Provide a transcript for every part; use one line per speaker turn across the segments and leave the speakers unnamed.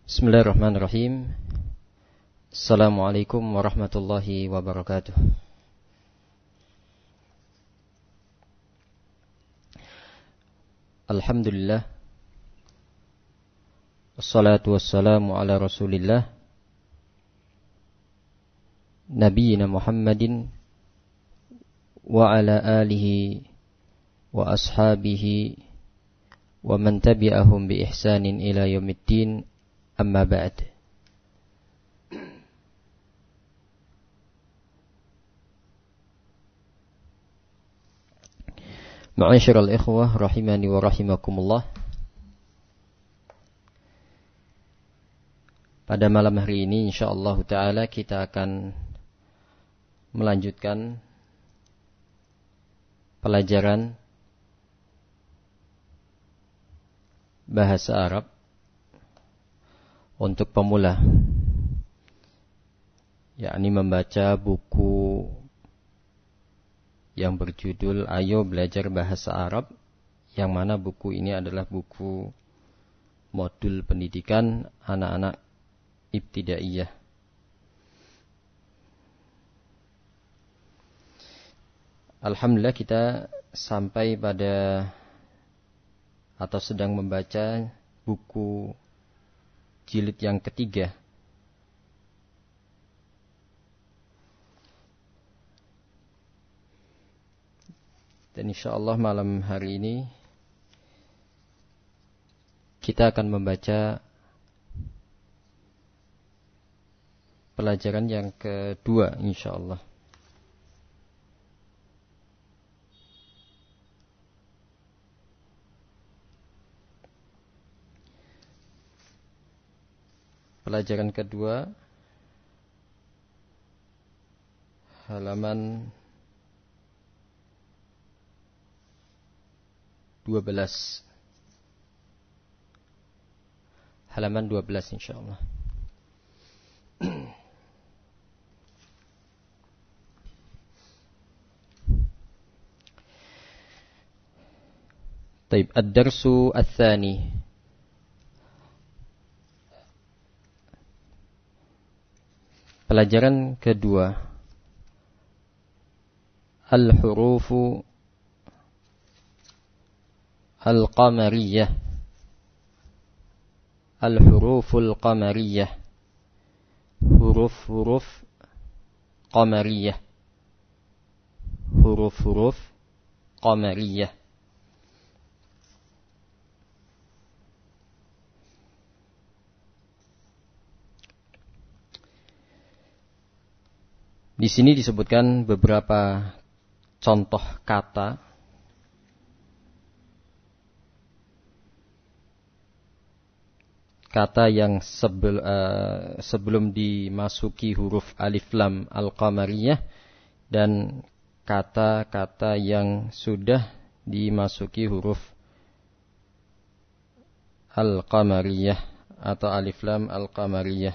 Bismillahirrahmanirrahim. Assalamualaikum warahmatullahi wabarakatuh. Alhamdulillah. Wassalatu wassalamu ala Rasulillah Nabiyyina Muhammadin wa ala alihi wa ashabihi wa man tabi'ahum bi ihsanin ila yaumiddin. Amma ba'd. Ma'asyiral ikhwah rahimani wa rahimakumullah. Pada malam hari ini insyaallah taala kita akan melanjutkan pelajaran bahasa Arab untuk pemula, yakni membaca buku yang berjudul Ayo Belajar Bahasa Arab, yang mana buku ini adalah buku modul pendidikan anak-anak ibtidaiyah. Alhamdulillah kita sampai pada atau sedang membaca buku jilid yang ketiga. Dan insyaallah malam hari ini kita akan membaca pelajaran yang kedua insyaallah. Pelajaran kedua, halaman 12. Halaman 12 insyaallah. Taib, ad-darsu ats-tsani. Pelajaran kedua, al-hurufu al-qamariyah. Al-huruful qamariyah. Huruf-huruf qamariyah. Huruf-huruf qamariyah. Di sini disebutkan beberapa contoh kata yang sebelum dimasuki huruf alif lam al-qamariyah, dan kata-kata yang sudah dimasuki huruf al-qamariyah atau alif lam al-qamariyah.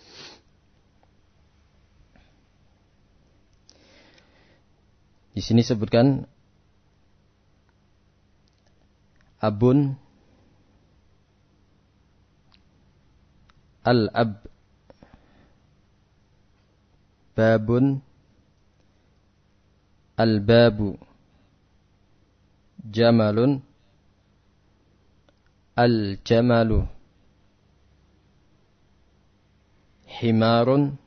Di sini sebutkan abun, al-ab, babun, al-babu, jamalun, al-jamalu, himarun,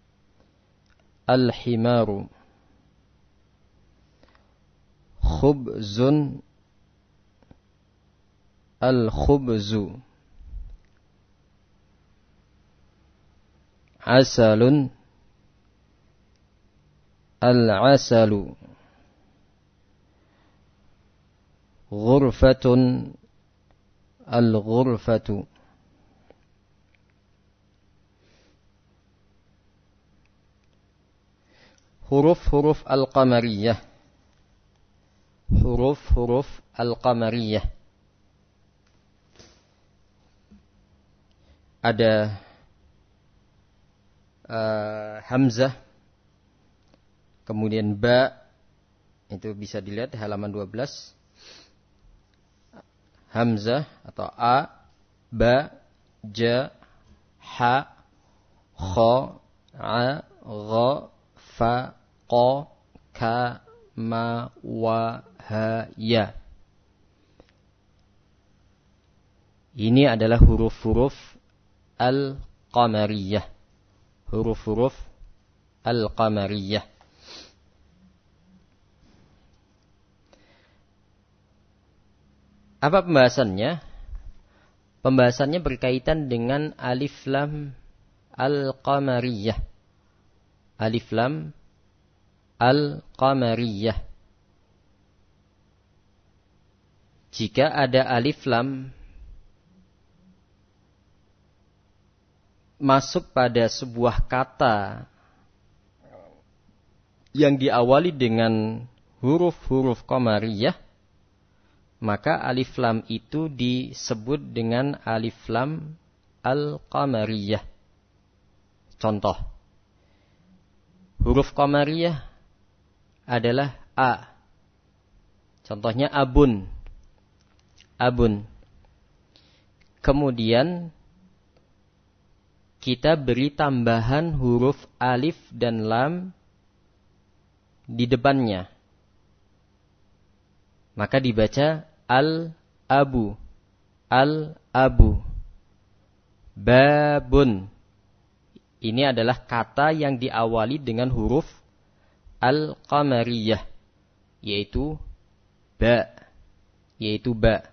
al-himaru, khubzun, al-khubzu, asalun, al-asalu, ghurfatun, al-ghurfatu. Huruf-huruf al-qamariyah. Huruf-huruf al-qamariyah. Ada hamzah, kemudian ba, itu bisa dilihat di halaman 12. Hamzah atau a, ba, ja, ha, kha, a, gha, fa, qa, ka, ma, wa, ha, ya. Ini adalah huruf-huruf al-qamariyah. Huruf-huruf al-qamariyah. Apa pembahasannya? Pembahasannya berkaitan dengan alif lam al-qamariyah. Alif lam al-qamariyah. Jika ada alif lam masuk pada sebuah kata yang diawali dengan huruf-huruf qamariyah, maka alif lam itu disebut dengan alif lam al-qamariyah. Contoh, huruf qamariyah adalah a. Contohnya abun. Abun. Kemudian kita beri tambahan huruf alif dan lam di depannya. Maka dibaca al-abu. Al-abu. Babun. Ini adalah kata yang diawali dengan huruf al-qamariyah, yaitu ba. Yaitu ba.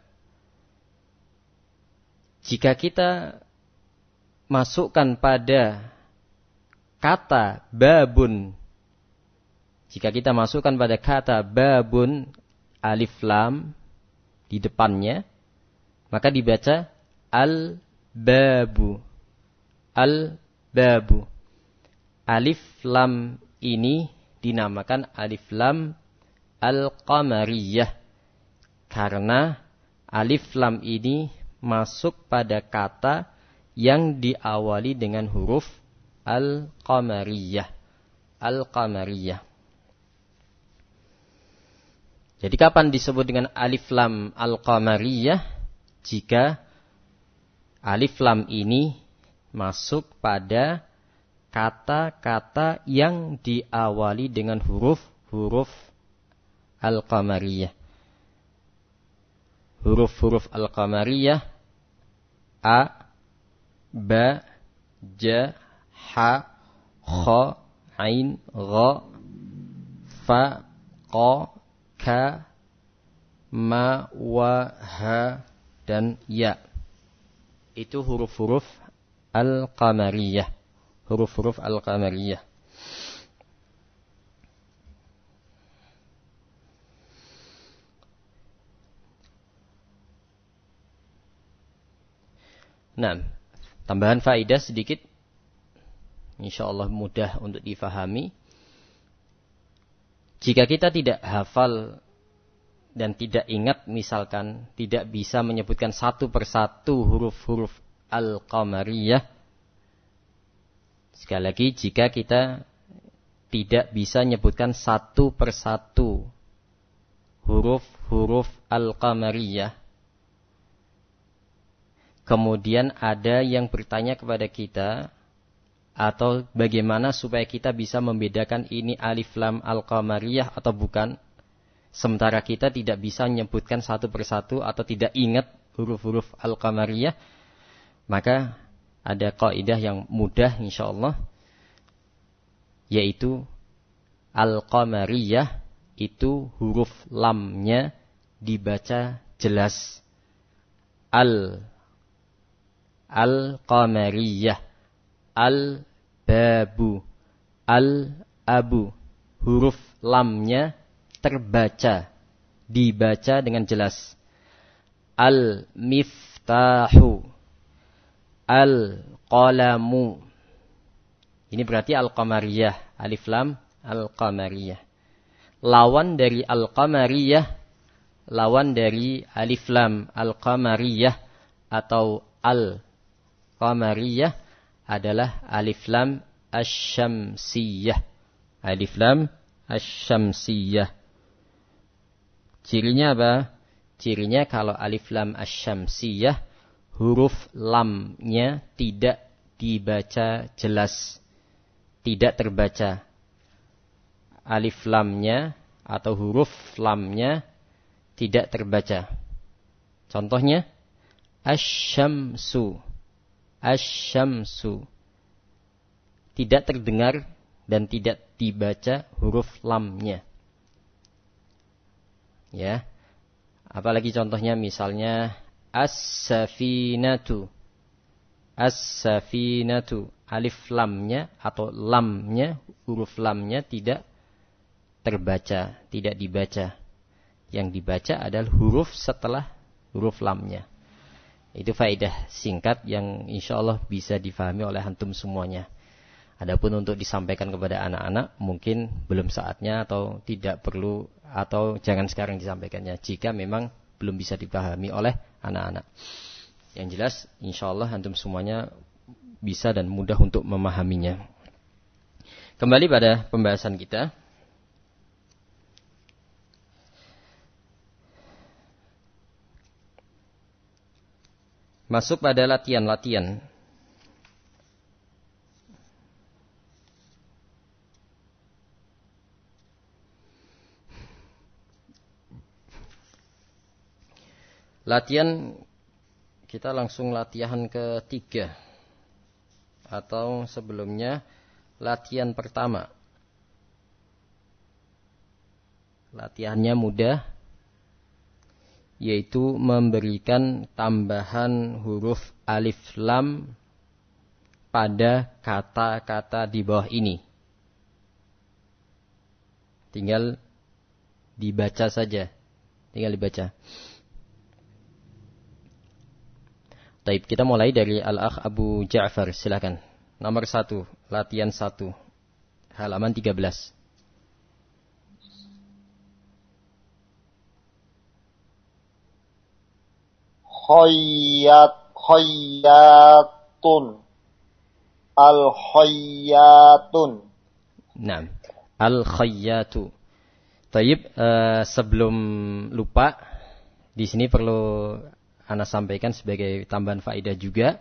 Jika kita masukkan pada kata babun, jika kita masukkan pada kata babun alif lam di depannya, maka dibaca al-babu. Al-babu. Alif lam ini dinamakan alif lam al-qamariyah karena alif lam ini masuk pada kata yang diawali dengan huruf al-qamariyah. Al-qamariyah. Jadi kapan disebut dengan alif lam al-qamariyah? Jika alif lam ini masuk pada kata-kata yang diawali dengan huruf-huruf al-qamariyah. Huruf-huruf al-qamariyah a, ba, ja, ha, kha, ain, gha, fa, qa, ka, ma, wa, ha, dan ya. Itu huruf-huruf al-qamariyah. Huruf-huruf al-qamariyah. Nah, tambahan faedah sedikit, insyaallah mudah untuk difahami. Jika kita tidak hafal dan tidak ingat, misalkan tidak bisa menyebutkan satu persatu huruf-huruf al-qamariyah. Sekali lagi, jika kita tidak bisa menyebutkan satu persatu huruf-huruf al-qamariyah, kemudian ada yang bertanya kepada kita, atau bagaimana supaya kita bisa membedakan ini alif lam al-qamariyah atau bukan, sementara kita tidak bisa menyebutkan satu persatu atau tidak ingat huruf-huruf al-qamariyah, maka ada kaidah yang mudah insyaallah, yaitu al-qamariyah itu huruf lamnya dibaca jelas. Al-qamariyah, al-babu, al-abu. Huruf lamnya terbaca, dibaca dengan jelas. Al-miftahu, al-qalamu. Ini berarti al-qamariyah, alif lam al-qamariyah. Lawan dari al-qamariyah, lawan dari alif lam al-qamariyah atau al-qamariyah adalah alif lam asy-syamsiyah. Alif lam asy-syamsiyah. Cirinya apa? Cirinya kalau alif lam asy-syamsiyah, huruf lamnya tidak dibaca jelas, tidak terbaca. Alif lamnya atau huruf lamnya tidak terbaca. Contohnya, asy-syamsu. Asy-syamsu. Tidak terdengar dan tidak dibaca huruf lamnya. Ya. Apalagi contohnya misalnya as-safinatu. As-safinatu. Alif lamnya atau lamnya, huruf lamnya tidak terbaca, tidak dibaca. Yang dibaca adalah huruf setelah huruf lamnya. Itu faedah singkat yang insya Allah bisa difahami oleh antum semuanya. Adapun untuk disampaikan kepada anak-anak mungkin belum saatnya atau tidak perlu atau jangan sekarang disampaikannya jika memang belum bisa dipahami oleh anak-anak. Yang jelas insya Allah antum semuanya bisa dan mudah untuk memahaminya. Kembali pada pembahasan kita. Masuk pada latihan-latihan. Latihan, kita langsung latihan ketiga. Atau sebelumnya, latihan pertama. Latihannya mudah, yaitu memberikan tambahan huruf alif lam pada kata-kata di bawah ini. Tinggal dibaca saja. Tinggal dibaca. Baik, kita mulai dari Al-Akh Abu Ja'far, silakan. Nomor 1, latihan 1, halaman 13.
Khayyatun. Al-khayyatun.
Nah, al-khayyatu. Taib, sebelum lupa, di sini perlu Ana sampaikan sebagai tambahan faedah juga.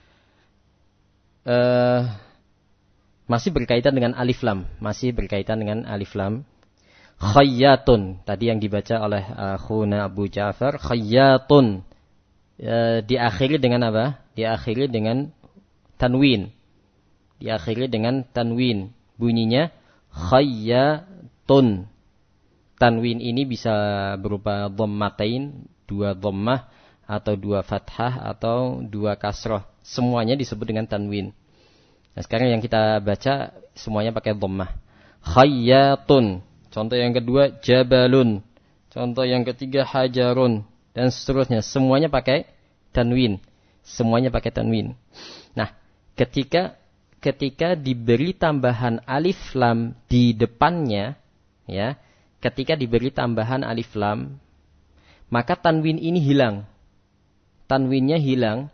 Masih berkaitan dengan alif lam. Masih berkaitan dengan alif lam. Khayyatun. Tadi yang dibaca oleh Khuna Abu Ja'far. Khayyatun. Diakhiri dengan apa? Diakhiri dengan tanwin. Diakhiri dengan tanwin. Bunyinya khayyatun. Tanwin ini bisa berupa dhammatain, 2 dhammah, atau 2 fathah, atau 2 kasroh. Semuanya disebut dengan tanwin. Nah, sekarang yang kita baca semuanya pakai dhammah. Khayyatun. Contoh yang kedua, jabalun. Contoh yang ketiga, hajarun. Dan seterusnya. Semuanya pakai tanwin. Semuanya pakai tanwin. Nah, ketika diberi tambahan alif lam di depannya, ya, ketika diberi tambahan alif lam, maka tanwin ini hilang. Tanwinnya hilang,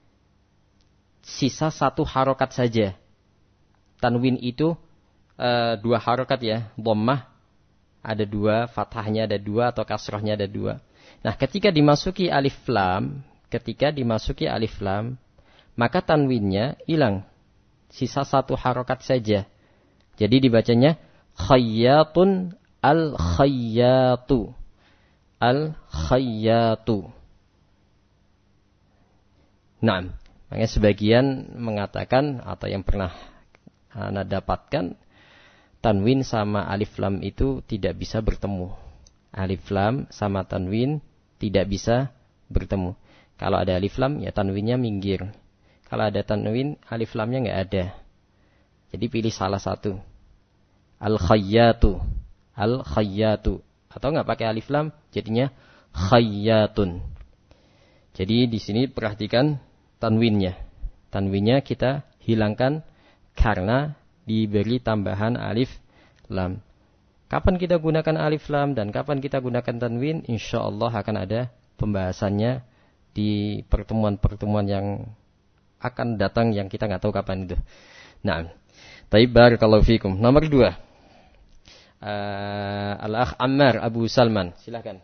sisa 1 harokat saja. Tanwin itu 2 harokat ya, dhammah ada 2, fathahnya ada 2, atau kasrohnya ada 2. Nah, ketika dimasuki alif lam, maka tanwinnya hilang, sisa 1 harokat saja. Jadi dibacanya khayyatun al-khayyatu. Al-khayyatu. Nah, makanya sebagian mengatakan atau yang pernah Anda dapatkan, tanwin sama alif lam itu tidak bisa bertemu. Alif lam sama tanwin tidak bisa bertemu. Kalau ada alif lam, ya tanwinnya minggir. Kalau ada tanwin, alif lamnya nggak ada. Jadi pilih salah satu. Al-khayyatu. Al-khayyatu. Atau nggak pakai alif lam, jadinya khayyatun. Jadi di sini perhatikan tanwinnya. Tanwinnya kita hilangkan karena diberi tambahan alif lam. Kapan kita gunakan alif lam dan kapan kita gunakan tanwin, insya Allah akan ada pembahasannya di pertemuan-pertemuan yang akan datang yang kita nggak tahu kapan itu. Nah, baik, barakallahu fikum. Nomor 2. Al-Akh Ammar Abu Salman, silakan.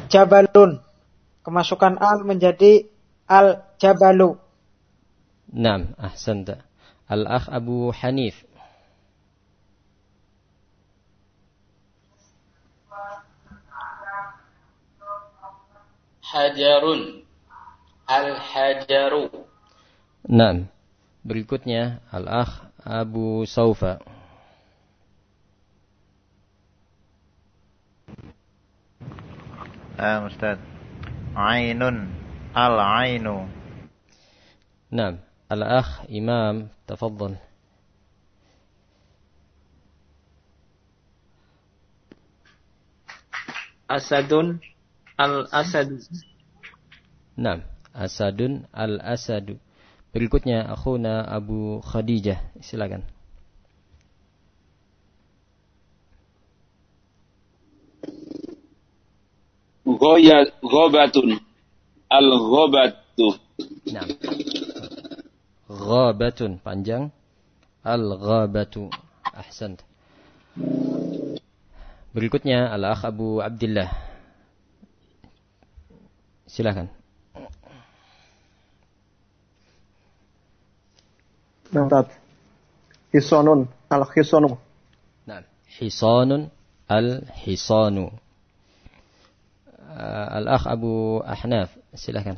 jabalun. Kemasukan al menjadi al-jabalu.
Naam, ahsanta. Al-akh Abu Hanif.
Hajarun. Al-hajaru.
Naam. Berikutnya Al-akh Abu Saufa.
Ustaz. Ainun. Al-ainu.
Naam. Al-akh Imam, tafadhal.
Asadun. Al-asadu.
Naam. Asadun al-asadu. Berikutnya akhuna Abu Khadijah. Silakan.
Ghabatun. Al-ghabatu.
Naam. Ghabatun, panjang. Al-ghabatu. Ahsant. Berikutnya Al-akh Abu Abdillah. Silakan.
Ustaz. Hisanun. Al-hisanu.
Naam. Hisanun al-hisanu. Al-akh Abu Ahnaf, silakan.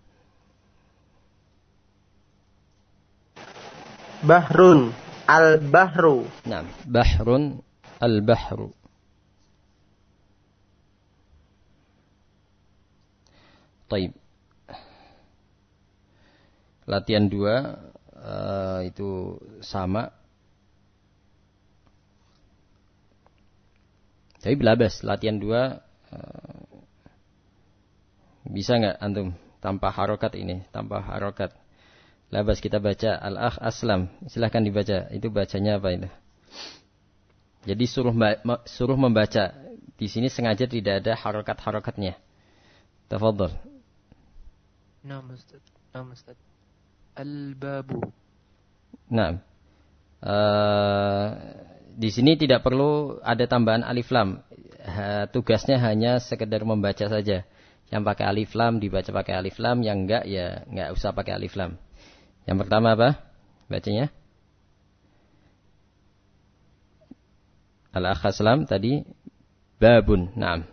Bahrun. Al-bahru.
Naam, bahrun al-bahru. Taib. Latihan 2 itu sama. Tapi belabas, latihan 2 bisa nggak antum tanpa harokat ini, tanpa harokat. Labas kita baca Al-akh Aslam, silahkan dibaca. Itu bacanya apa itu? Jadi suruh membaca. Di sini sengaja tidak ada harokat-harokatnya. Tafadhol.
Naam Ustaz. Al-babu.
Nah, di sini tidak perlu ada tambahan alif lam. Tugasnya hanya sekedar membaca saja. Yang pakai alif lam dibaca pakai alif lam, yang enggak ya enggak usah pakai alif lam. Yang pertama apa? Bacanya Al-akh Aslam tadi babun. Naam.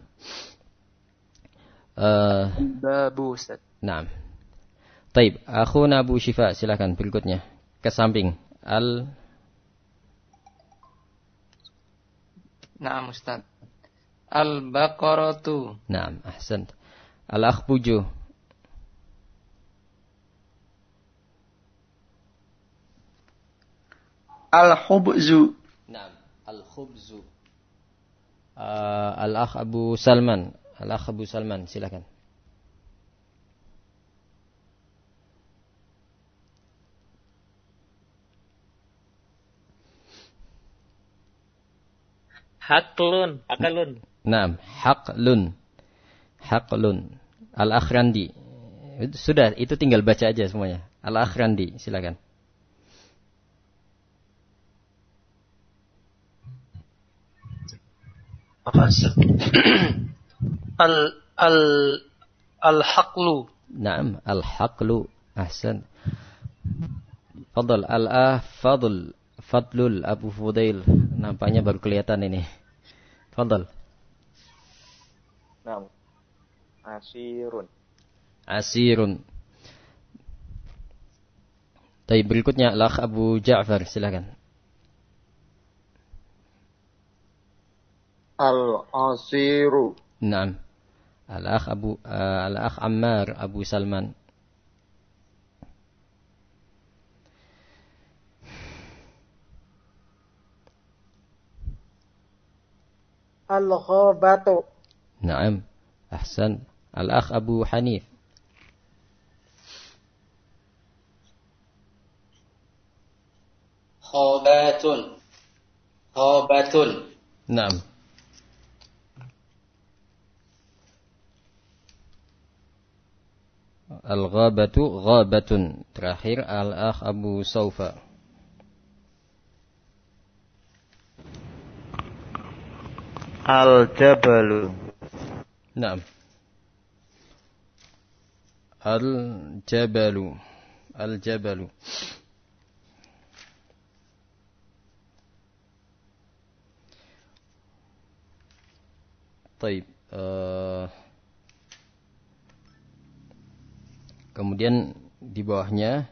Babu Ustaz.
Naam. Taib, akhuna Abu Syifa, silakan berikutnya. Ke samping.
Naam Ustaz. Al-baqaratu.
Naam, ahsan. Al-akh Puju.
Al-khubzu.
Naam, al-khubzu. Al-akh Abu Salman. Al-akh Abu Salman, silakan.
Haklun.
Naam, haqlun. Al-akh Randi. Sudah, itu tinggal baca aja semuanya. Al-akh Randi, silakan.
Al-haqlu.
Naam, al-haqlu. Ahsan. Fadl, Fadlul Abu Fudail. Nampaknya baru kelihatan ini. Fadl.
Naam.
Asirun. Tapi berikutnya Al-akh Abu Ja'far, silakan.
Al-asiru.
Naam. Al-akh Ammar Abu Salman.
Al-ghabatu.
Naam. Ahsan. Al-akh Abu Hanif.
Khabatun.
Naam. Al-ghabatu ghabatun. Terakhir Al-akh Abu Saufa.
Al-jabalu.
Naam. Al-jabalu. Al-jabalu. Taib. Kemudian di bawahnya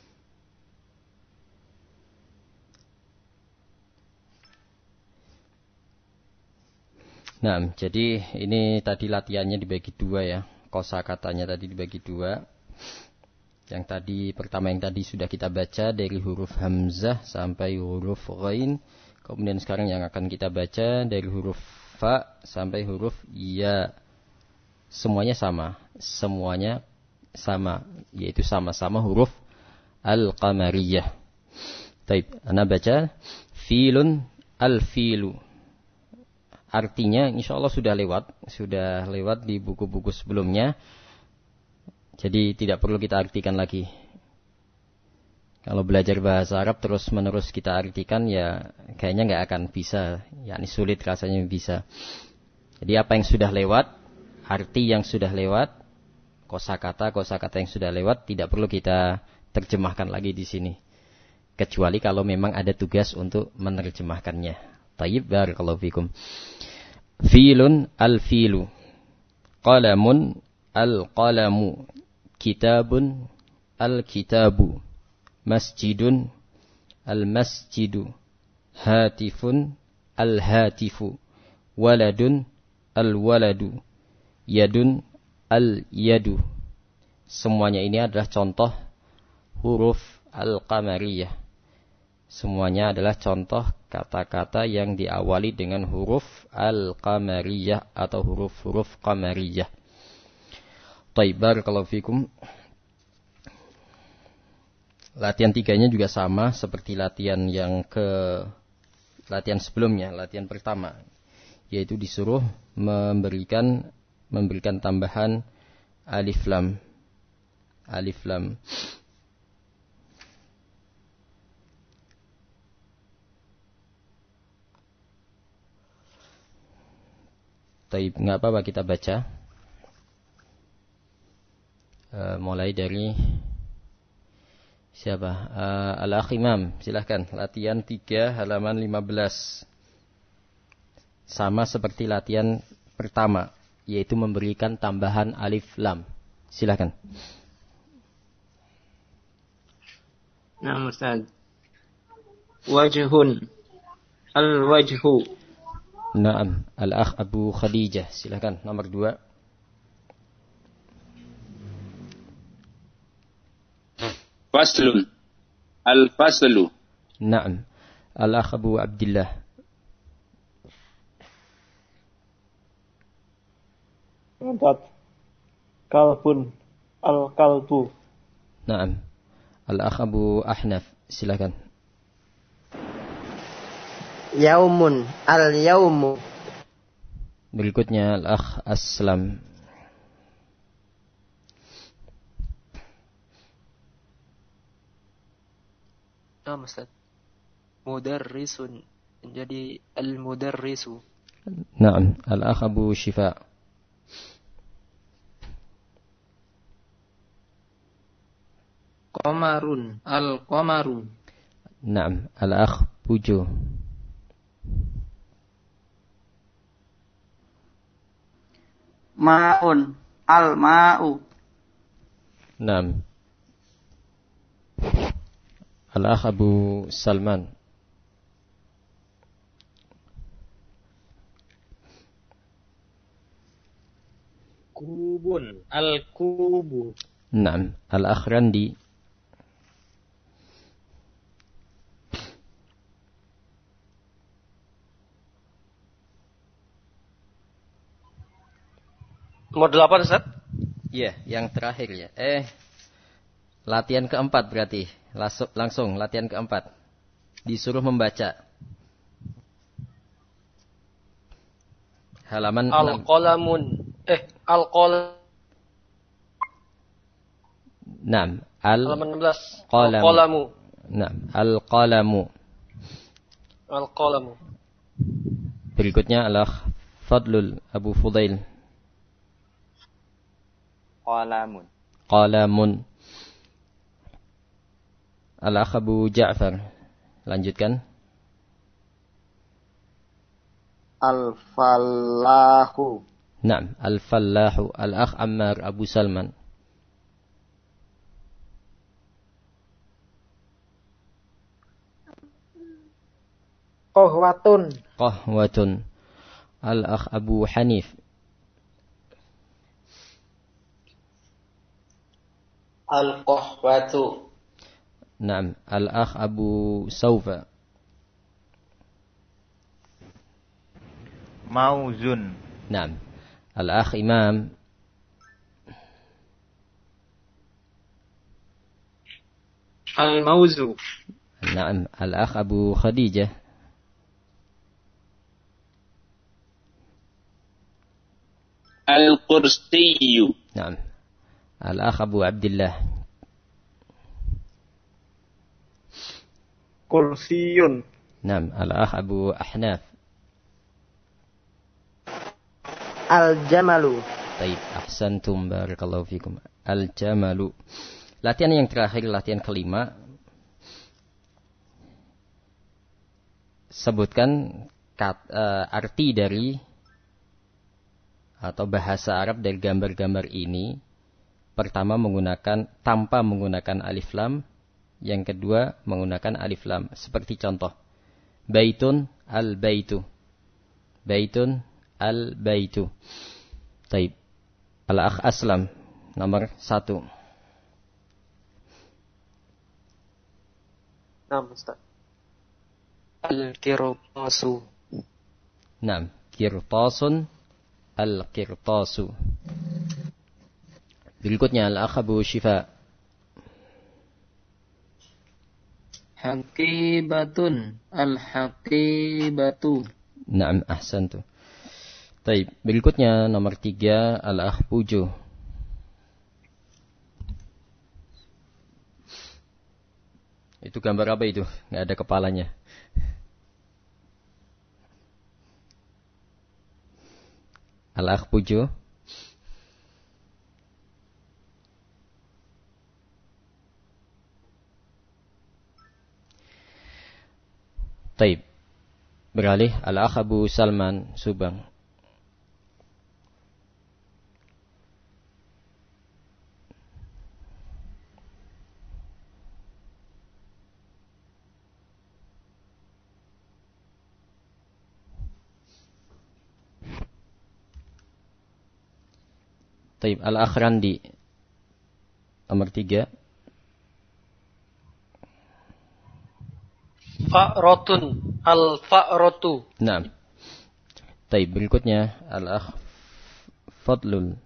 nah, jadi ini tadi latihannya dibagi dua ya. Kosakatanya tadi dibagi dua. Yang tadi pertama yang tadi sudah kita baca dari huruf hamzah sampai huruf ghain. Kemudian sekarang yang akan kita baca dari huruf fa sampai huruf ya. Semuanya sama. Semuanya sama, yaitu sama-sama huruf al-qamariyah. Taib, ana baca filun al-filu. Artinya insyaallah sudah lewat di buku-buku sebelumnya. Jadi tidak perlu kita artikan lagi. Kalau belajar bahasa Arab terus menerus kita artikan ya kayaknya nggak akan bisa, yakni sulit rasanya bisa. Jadi apa yang sudah lewat, arti yang sudah lewat, kosakata yang sudah lewat tidak perlu kita terjemahkan lagi di sini. Kecuali kalau memang ada tugas untuk menerjemahkannya. Tayyib, barakallahu fikum. Filun al-filu. Qalamun al-qalamu. Kitabun al-kitabu. Masjidun al-masjidu. Hatifun al-hatifu. Waladun al-waladu. Yadun al-yadu. Semuanya ini adalah contoh huruf al-qamariyah. Semuanya adalah contoh kata-kata yang diawali dengan huruf al-qamariyah atau huruf-huruf qamariyah. Taib, barakallahu fikum. Latihan tiganya juga sama seperti latihan sebelumnya, latihan pertama, yaitu disuruh memberikan tambahan alif lam. Alif lam. Taib, nggak apa-apa kita baca. Mulai dari siapa? Al-Akh Imam, silahkan. Latihan 3 halaman 15. Sama seperti latihan pertama, yaitu memberikan tambahan alif lam. Silahkan.
Nah, Ustaz. Wajhun. Al-wajhu.
Naam. Al-Akh Abu Khadijah, silahkan. Nomor 2.
Faslun. Al-faslu.
Naam. Al-Akh Abu Abdullah.
Empat. Kalbun al-kalbu.
Naam. Al-Akh Abu Ahnaf, silakan.
Yaumun al-yaumu.
Berikutnya Al-Akh Aslam.
Nah, Ustaz. Mudarrisun menjadi al-mudarrisu.
Naam. Al-Akh Abu Shifa.
Qamarun. Al-qamaru.
Naam. Al-Akh Pujo.
Ma'un al-ma'u.
Naam. Al-Akh Abu Salman.
Kubun. Al-kubu.
Naam. Al-Akh Randi.
Nomor 8, Ustaz.
Iya, yang terakhir ya. Latihan keempat berarti. Langsung latihan keempat. Disuruh membaca. Halaman
Al-qalamun. Al-qalam.
Naam.
Halaman 16.
Qalam.
Al-qalamu.
Naam. Al-qalamu.
Al-qalamu.
Berikutnya adalah Fadlul Abu Fudail.
Qalamun.
qalamun. Al-akh Abu Ja'far, lanjutkan.
Al-fallahu.
Naam, al-fallahu. Al-akh Ammar Abu Salman.
Qahwatun.
Qahwatun. Al-akh Abu Hanif.
Al-qahwatu.
Naam, al-akh Abu Saufa.
Mauzun.
Naam, al-akh Imam.
Al-mauzu.
Naam, al-akh Abu Khadijah.
Al-kursiyu.
Naam, al-akh Abu Abdullah.
Kursiyun.
Naam, al-akh Abu Ahnaf.
Al-jamalu.
Baik, ahsantum, barakallahu fikum. Al-jamalu. Latihan yang terakhir, latihan kelima. Sebutkan arti dari atau bahasa Arab dari gambar-gambar ini. Pertama tanpa menggunakan alif lam. Yang kedua menggunakan alif lam. Seperti contoh. Baitun al-baitu. Baitun al-baitu. Taib. Al-akh Aslam. Nomor 1.
Nah, Ustaz. Al-qirtasu.
Naam. Qirtasun. Al-qirtasu. Berikutnya al-akh Abu Shifa.
Haqibatun. Al-haqibatu.
Naam, ahsantu. Baik, berikutnya nomor 3 al-akh Pujo. Itu gambar apa itu? Nggak ada kepalanya. Al-akh Pujo. Taib. Beralih al-akh Abu Salman Subang. Taib, al-akh Randi. Nomor 3.
Fa'rotun. Al-fa'rotu.
Nah. Taib, berikutnya al-akh Fadlul.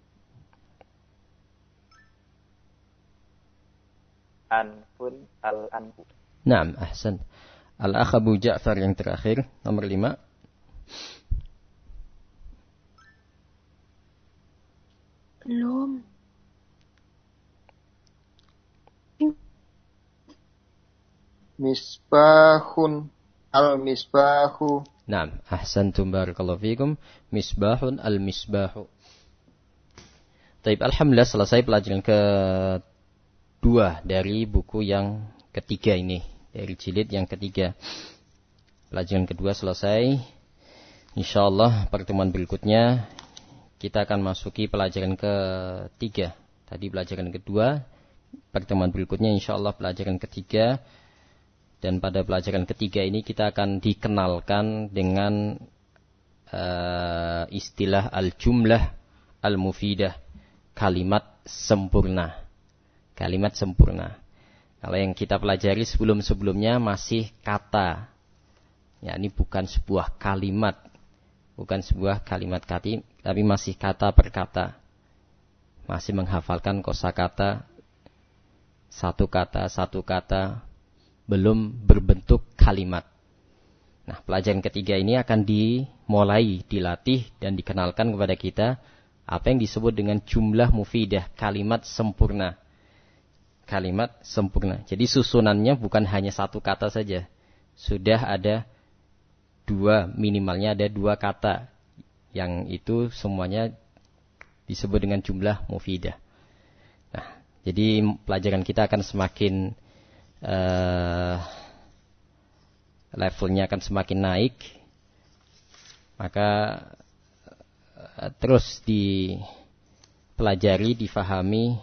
Anfun al-anfu.
Naam, ahsan. Al-akh Abu Ja'far yang terakhir, nomor 5.
Belum.
Misbahun. Al-misbahu.
Naam, ahsantum, barakallahu fikum. Misbahun al-misbahu. Taib, alhamdulillah selesai pelajaran kedua dari buku yang ketiga ini. Dari jilid yang ketiga. Pelajaran kedua selesai. InsyaAllah pertemuan berikutnya kita akan masuki pelajaran ketiga. Tadi pelajaran kedua. Pertemuan berikutnya InsyaAllah pelajaran ketiga. Dan pada pelajaran ketiga ini kita akan dikenalkan dengan istilah al-jumlah al-mufidah. Kalimat sempurna. Kalimat sempurna. Kalau yang kita pelajari sebelum-sebelumnya masih kata. Ya, ini bukan sebuah kalimat. Bukan sebuah kalimat tapi masih kata per kata. Masih menghafalkan kosakata. Satu kata. Belum berbentuk kalimat. Nah, pelajaran ketiga ini akan dimulai, dilatih, dan dikenalkan kepada kita apa yang disebut dengan jumlah mufidah, kalimat sempurna. Kalimat sempurna. Jadi susunannya bukan hanya satu kata saja. Sudah ada minimalnya ada 2 kata. Yang itu semuanya disebut dengan jumlah mufidah. Nah, Jadi pelajaran kita akan semakin levelnya akan semakin naik. Maka terus dipelajari, difahami,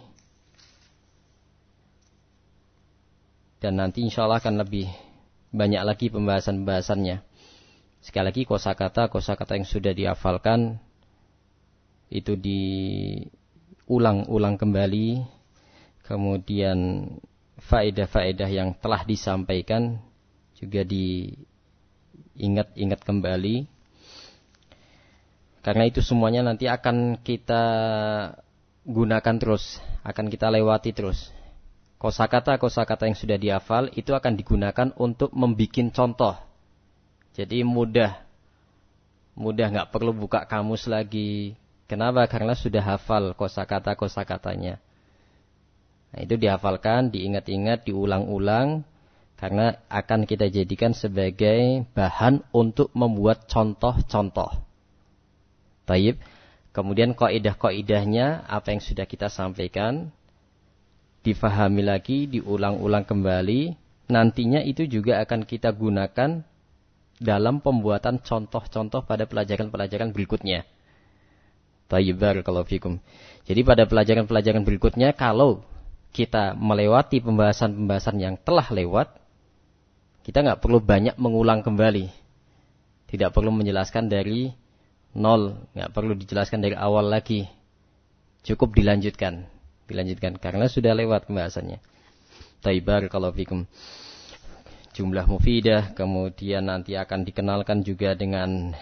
dan nanti insya Allah akan lebih banyak lagi pembahasan-pembahasannya. Sekali lagi kosakata yang sudah dihafalkan itu diulang-ulang kembali. Kemudian faedah-faedah yang telah disampaikan juga diingat-ingat kembali. Karena itu semuanya nanti akan kita gunakan terus, akan kita lewati terus. Kosakata yang sudah dihafal itu akan digunakan untuk membuat contoh. Jadi mudah, nggak perlu buka kamus lagi. Kenapa? Karena sudah hafal kosakatanya. Nah, itu dihafalkan, diingat-ingat, diulang-ulang, karena akan kita jadikan sebagai bahan untuk membuat contoh-contoh. Baik. Kemudian kaidah-kaidahnya apa yang sudah kita sampaikan difahami lagi, diulang-ulang kembali. Nantinya itu juga akan kita gunakan dalam pembuatan contoh-contoh pada pelajaran-pelajaran berikutnya. Baik, barakallahu fikum. Jadi pada pelajaran-pelajaran berikutnya, kalau kita melewati pembahasan-pembahasan yang telah lewat, kita nggak perlu banyak mengulang kembali. Tidak perlu menjelaskan dari nol, nggak perlu dijelaskan dari awal lagi. Cukup dilanjutkan karena sudah lewat pembahasannya. Baik, barakallahu fikum. Jumlah mufidah, kemudian nanti akan dikenalkan juga dengan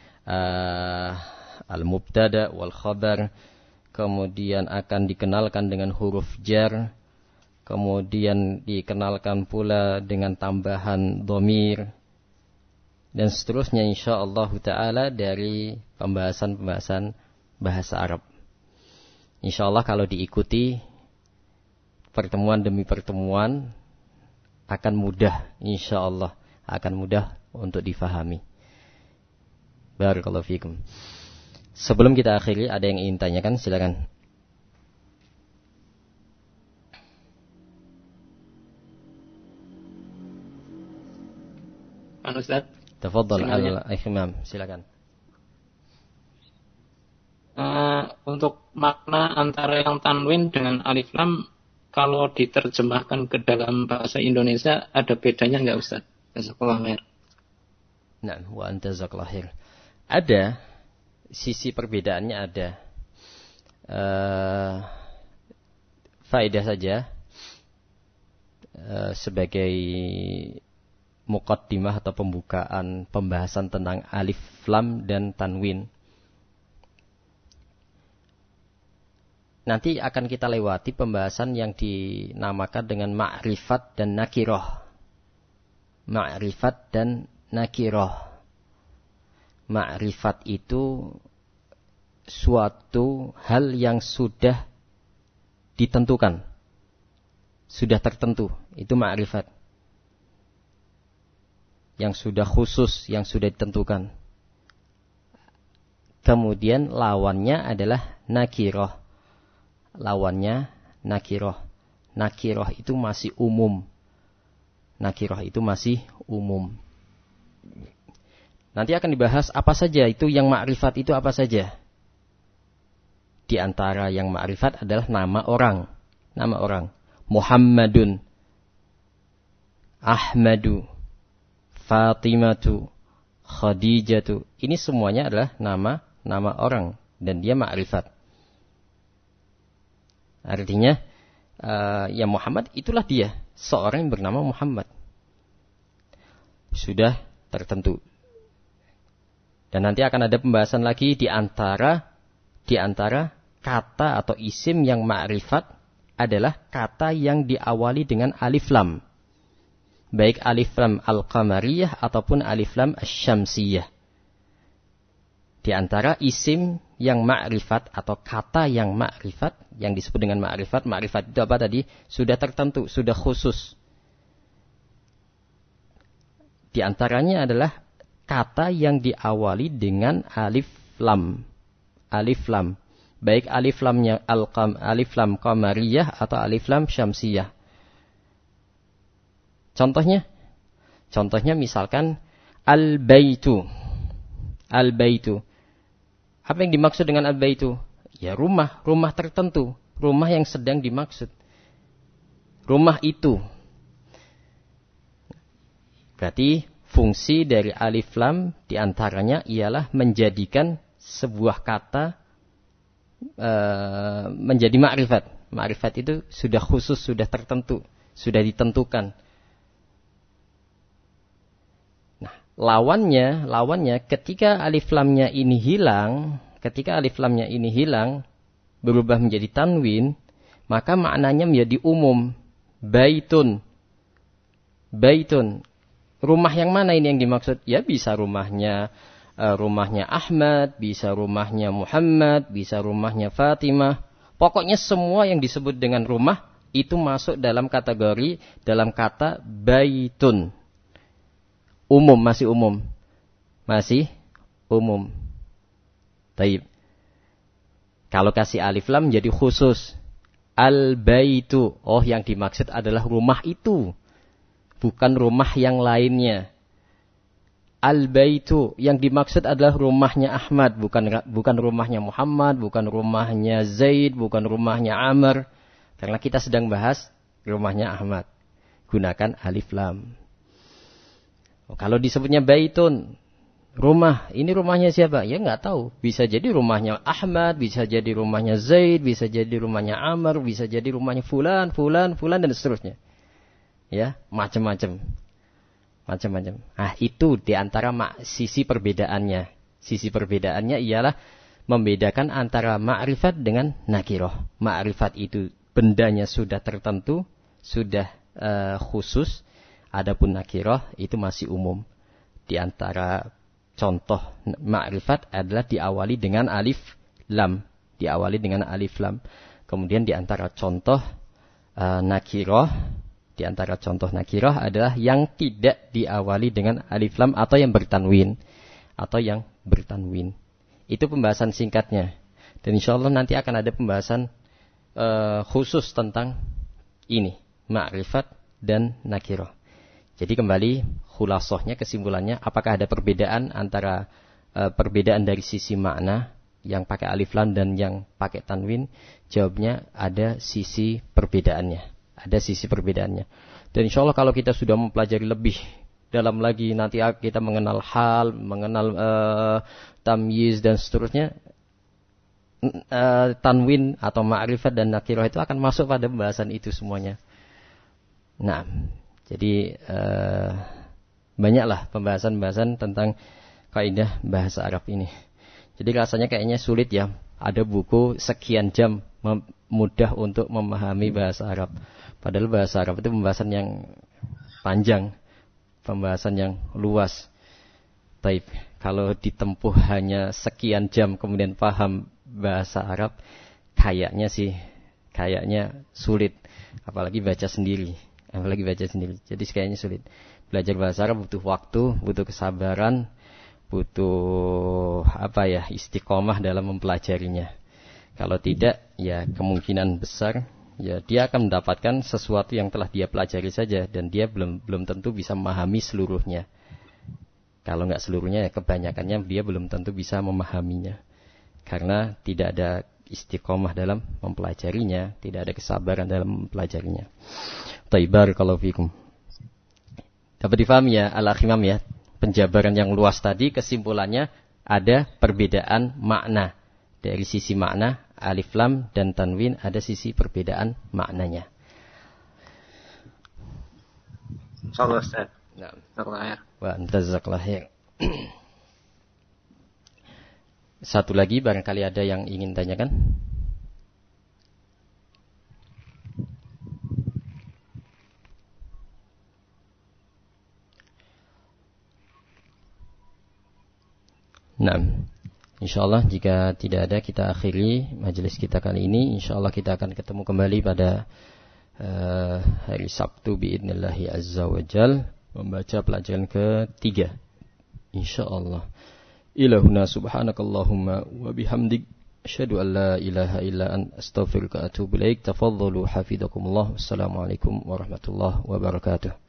al-mubtada wal khabar, kemudian akan dikenalkan dengan huruf jar, kemudian dikenalkan pula dengan tambahan dhamir, dan seterusnya insyaallah taala dari pembahasan-pembahasan bahasa Arab. Insyaallah kalau diikuti pertemuan demi pertemuan akan mudah, insyaallah akan mudah untuk difahami. Barakallahu fikum. Sebelum kita akhiri, ada yang ingin tanyakan? Silakan.
Ustaz.
Tafadhal al-Imam, silakan.
Untuk makna antara yang tanwin dengan alif lam, kalau diterjemahkan ke dalam bahasa Indonesia ada bedanya nggak, Ustaz? Jazakallahu khair.
Nah, wa anta jazakallahu khair. Ada, sisi perbedaannya ada. Faedah saja sebagai muqaddimah atau pembukaan pembahasan tentang alif lam dan tanwin. Nanti akan kita lewati pembahasan yang dinamakan dengan ma'rifat dan nakirah. Ma'rifat dan nakirah. Ma'rifat itu suatu hal yang sudah ditentukan. Sudah tertentu. Itu ma'rifat. Yang sudah khusus, yang sudah ditentukan. Kemudian lawannya adalah nakirah. Lawannya nakirah. Nakirah itu masih umum. Nakirah itu masih umum. Nanti akan dibahas apa saja itu yang ma'rifat itu apa saja. Di antara yang ma'rifat adalah nama orang. Nama orang. Muhammadun, Ahmadu, Fatimatu, Khadijatu. Ini semuanya adalah nama orang. Dan dia ma'rifat. Artinya, ya Muhammad itulah dia. Seorang yang bernama Muhammad. Sudah tertentu. Dan nanti akan ada pembahasan lagi di antara kata atau isim yang ma'rifat adalah kata yang diawali dengan alif lam. Baik alif lam al-qamariyah ataupun alif lam asy-syamsiyah. Di antara isim yang ma'rifat atau kata yang ma'rifat, yang disebut dengan ma'rifat itu apa tadi? Sudah tertentu, sudah khusus. Di antaranya adalah kata yang diawali dengan alif lam. Alif lam. baik alif lamnya alif lam qamariyah atau alif lam syamsiyah. Contohnya misalkan al-baitu. Al-baitu. Apa yang dimaksud dengan al-baitu? Ya rumah tertentu, rumah yang sedang dimaksud. Rumah itu. Berarti fungsi dari alif lam diantaranya ialah menjadikan sebuah kata menjadi ma'rifat. Ma'rifat itu sudah khusus, sudah tertentu, sudah ditentukan. Nah, lawannya ketika alif lamnya ini hilang, berubah menjadi tanwin, maka maknanya menjadi umum. Baitun. Rumah yang mana ini yang dimaksud? Ya bisa rumahnya Ahmad, bisa rumahnya Muhammad, bisa rumahnya Fatimah. Pokoknya semua yang disebut dengan rumah itu masuk dalam kategori, dalam kata baitun. Masih umum. Taib. Kalau kasih alif lam jadi khusus. Al-baitu. Oh, yang dimaksud adalah rumah itu. Bukan rumah yang lainnya. Al-baitu. Yang dimaksud adalah rumahnya Ahmad. Bukan rumahnya Muhammad. Bukan rumahnya Zaid. Bukan rumahnya Amr. Karena kita sedang bahas rumahnya Ahmad. Gunakan alif lam. Kalau disebutnya baitun. Rumah. Ini rumahnya siapa? Ya nggak tahu. Bisa jadi rumahnya Ahmad. Bisa jadi rumahnya Zaid. Bisa jadi rumahnya Amr. Bisa jadi rumahnya fulan, dan seterusnya. Ya, macam-macam. Nah, itu diantara sisi perbedaannya. Sisi perbedaannya ialah membedakan antara ma'rifat dengan nakiroh. Ma'rifat itu bendanya sudah tertentu, sudah khusus. Adapun nakiroh itu masih umum. Di antara contoh ma'rifat adalah diawali dengan alif lam. Kemudian di antara contoh nakiroh, adalah yang tidak diawali dengan alif lam atau yang bertanwin. Itu pembahasan singkatnya. Dan insya Allah nanti akan ada pembahasan khusus tentang ini, ma'rifat dan nakiroh. Jadi kembali khulasohnya, kesimpulannya, apakah ada perbedaan antara perbedaan dari sisi makna yang pakai alif lam dan yang pakai tanwin? Jawabnya ada sisi perbedaannya. Dan insya Allah kalau kita sudah mempelajari lebih dalam lagi, nanti kita mengenal hal, mengenal tamyiz dan seterusnya, tanwin atau ma'rifat dan nakirah itu akan masuk pada pembahasan itu semuanya. Nah, jadi banyaklah pembahasan tentang kaidah bahasa Arab ini. Jadi rasanya kayaknya sulit ya. Ada buku sekian jam mudah untuk memahami bahasa Arab. Padahal bahasa Arab itu pembahasan yang panjang, pembahasan yang luas. Taib. Kalau ditempuh hanya sekian jam kemudian paham bahasa Arab, kayaknya sulit. Apalagi baca sendiri. Jadi kayaknya sulit. Belajar bahasa Arab butuh waktu, butuh kesabaran, butuh istiqomah dalam mempelajarinya. Kalau tidak, ya kemungkinan besar ya dia akan mendapatkan sesuatu yang telah dia pelajari saja dan dia belum tentu bisa memahami seluruhnya. Kalau nggak seluruhnya, ya kebanyakannya dia belum tentu bisa memahaminya. Karena tidak ada istiqomah dalam mempelajarinya, tidak ada kesabaran dalam mempelajarinya. Barakallahu fikum. Dapat difahami ya al-akhimam ya, penjabaran yang luas tadi, kesimpulannya ada perbedaan makna. Dari sisi makna alif lam dan tanwin ada sisi perbedaan maknanya.
Insyaallah Ustaz.
Nah,
wa
jazakallahu khair. Satu lagi barangkali ada yang ingin tanyakan? Nah, insyaallah jika tidak ada kita akhiri majelis kita kali ini. Insyaallah kita akan ketemu kembali pada hari Sabtu biidnillahi azza wa jal, membaca pelajaran ketiga insyaallah. Ilahuna subhanakallahumma wa bihamdik Asyhadu an la ilaha illa anta astaghfiruka wa atubu ilaik. Tafadhalu hafizakumullah. Wassalamualaikum warahmatullahi wabarakatuh.